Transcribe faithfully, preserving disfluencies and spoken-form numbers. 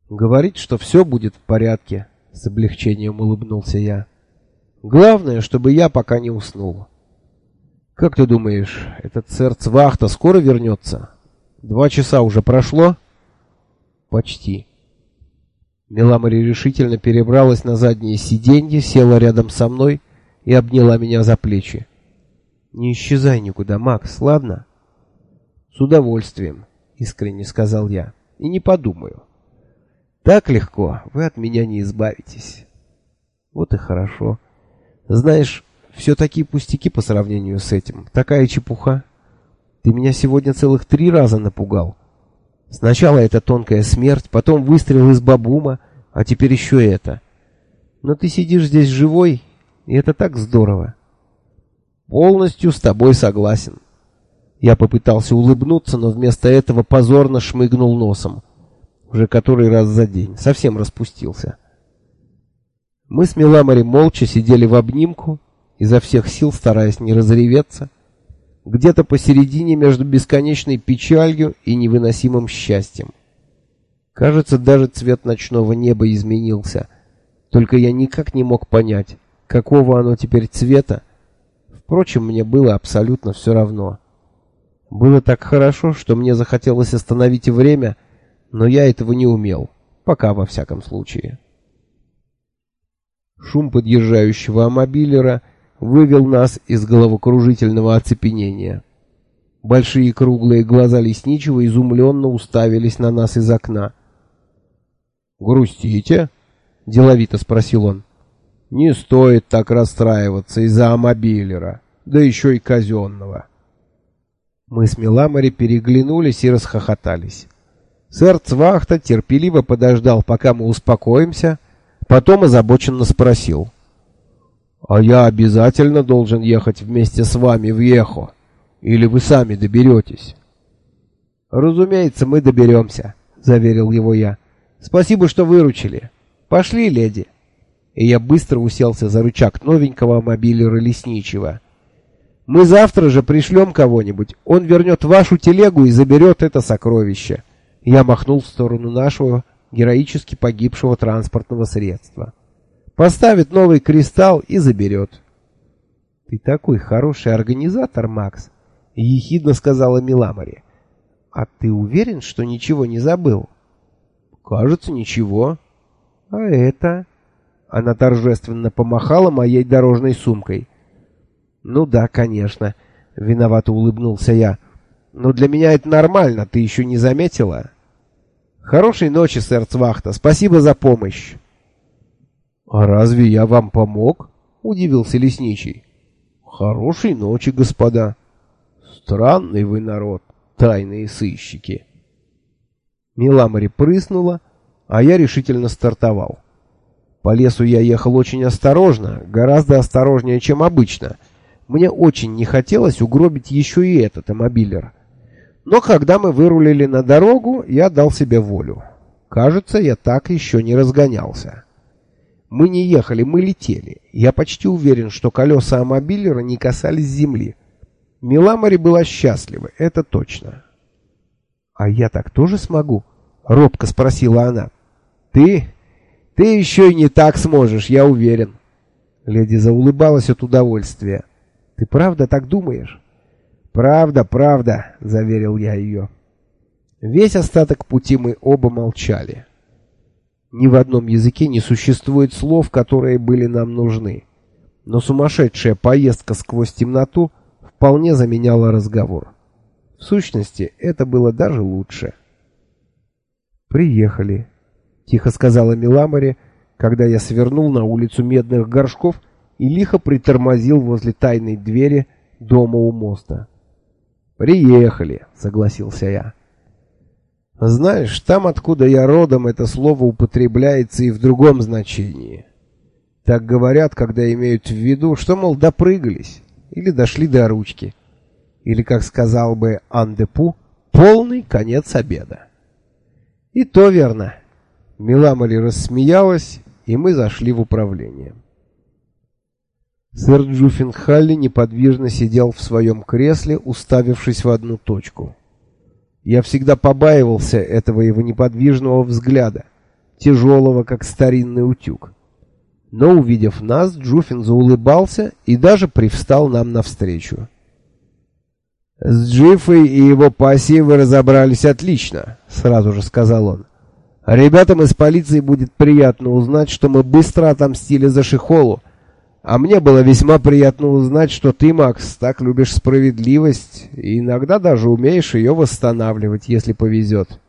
Говорит, что все будет в порядке, с облегчением улыбнулся я. Главное, чтобы я пока не уснул. Как ты думаешь, этот Церцвахта скоро вернется? Два часа уже прошло? Почти. Миламари решительно перебралась на заднее сиденье, села рядом со мной и обняла меня за плечи. Не исчезай никуда, Макс, ладно? С удовольствием, искренне сказал я. И не подумаю. Так легко вы от меня не избавитесь. Вот и хорошо. Знаешь, все такие пустяки по сравнению с этим. Такая чепуха. Ты меня сегодня целых три раза напугал. Сначала эта тонкая смерть, потом выстрел из бабума, а теперь еще это. Но ты сидишь здесь живой, и это так здорово. Полностью с тобой согласен. Я попытался улыбнуться, но вместо этого позорно шмыгнул носом. Уже который раз за день. Совсем распустился. Мы с Миламари молча сидели в обнимку, изо всех сил стараясь не разреветься, где-то посередине между бесконечной печалью и невыносимым счастьем. Кажется, даже цвет ночного неба изменился. Только я никак не мог понять, какого оно теперь цвета. Впрочем, мне было абсолютно все равно. Было так хорошо, что мне захотелось остановить время, но я этого не умел, пока во всяком случае. Шум подъезжающего амобилера вывел нас из головокружительного оцепенения. Большие круглые глаза лесничего изумленно уставились на нас из окна. «Грустите?» — деловито спросил он. «Не стоит так расстраиваться из-за амобилера, да еще и казенного». Мы с Миламари переглянулись и расхохотались. Церцвахта терпеливо подождал, пока мы успокоимся, потом озабоченно спросил: «А я обязательно должен ехать вместе с вами в Ехо? Или вы сами доберетесь?» «Разумеется, мы доберемся», — заверил его я. «Спасибо, что выручили. Пошли, леди». И я быстро уселся за рычаг новенького мобилера лесничего. «Мы завтра же пришлем кого-нибудь. Он вернет вашу телегу и заберет это сокровище». Я махнул в сторону нашего героически погибшего транспортного средства. «Поставит новый кристалл и заберет». «Ты такой хороший организатор, Макс», — ехидно сказала Миламари. «А ты уверен, что ничего не забыл?» «Кажется, ничего». «А это?» Она торжественно помахала моей дорожной сумкой. «Ну да, конечно», — виновато улыбнулся я. «Но для меня это нормально, ты еще не заметила?» «Хорошей ночи, сэр Цвахта, спасибо за помощь». «А разве я вам помог?» — удивился лесничий. «Хорошей ночи, господа. Странный вы народ, тайные сыщики». Миламари прыснула, а я решительно стартовал. По лесу я ехал очень осторожно, гораздо осторожнее, чем обычно. Мне очень не хотелось угробить еще и этот амобилер. Но когда мы вырулили на дорогу, я дал себе волю. Кажется, я так еще не разгонялся. Мы не ехали, мы летели. Я почти уверен, что колеса амобилера не касались земли. Миламари была счастлива, это точно. «А я так тоже смогу?» — робко спросила она. «Ты? Ты еще и не так сможешь, я уверен». Леди заулыбалась от удовольствия. «Ты правда так думаешь?» «Правда, правда», — заверил я ее. Весь остаток пути мы оба молчали. Ни в одном языке не существует слов, которые были нам нужны. Но сумасшедшая поездка сквозь темноту вполне заменяла разговор. В сущности, это было даже лучше. «Приехали», — тихо сказала Миламари, когда я свернул на улицу Медных Горшков и лихо притормозил возле тайной двери дома у моста. «Приехали», — согласился я. «Знаешь, там, откуда я родом, это слово употребляется и в другом значении. Так говорят, когда имеют в виду, что, мол, допрыгались или дошли до ручки. Или, как сказал бы Андепу, полный конец обеда». И то верно. Миламари рассмеялась, и мы зашли в управление. Сэр Джуффенхалли неподвижно сидел в своем кресле, уставившись в одну точку. Я всегда побаивался этого его неподвижного взгляда. тяжелого, как старинный утюг. Но, увидев нас, Джуфин заулыбался и даже привстал нам навстречу. «С Джиффой и его пассией вы разобрались отлично», — сразу же сказал он. «Ребятам из полиции будет приятно узнать, что мы быстро отомстили за Шихолу, а мне было весьма приятно узнать, что ты, Макс, так любишь справедливость и иногда даже умеешь ее восстанавливать, если повезет».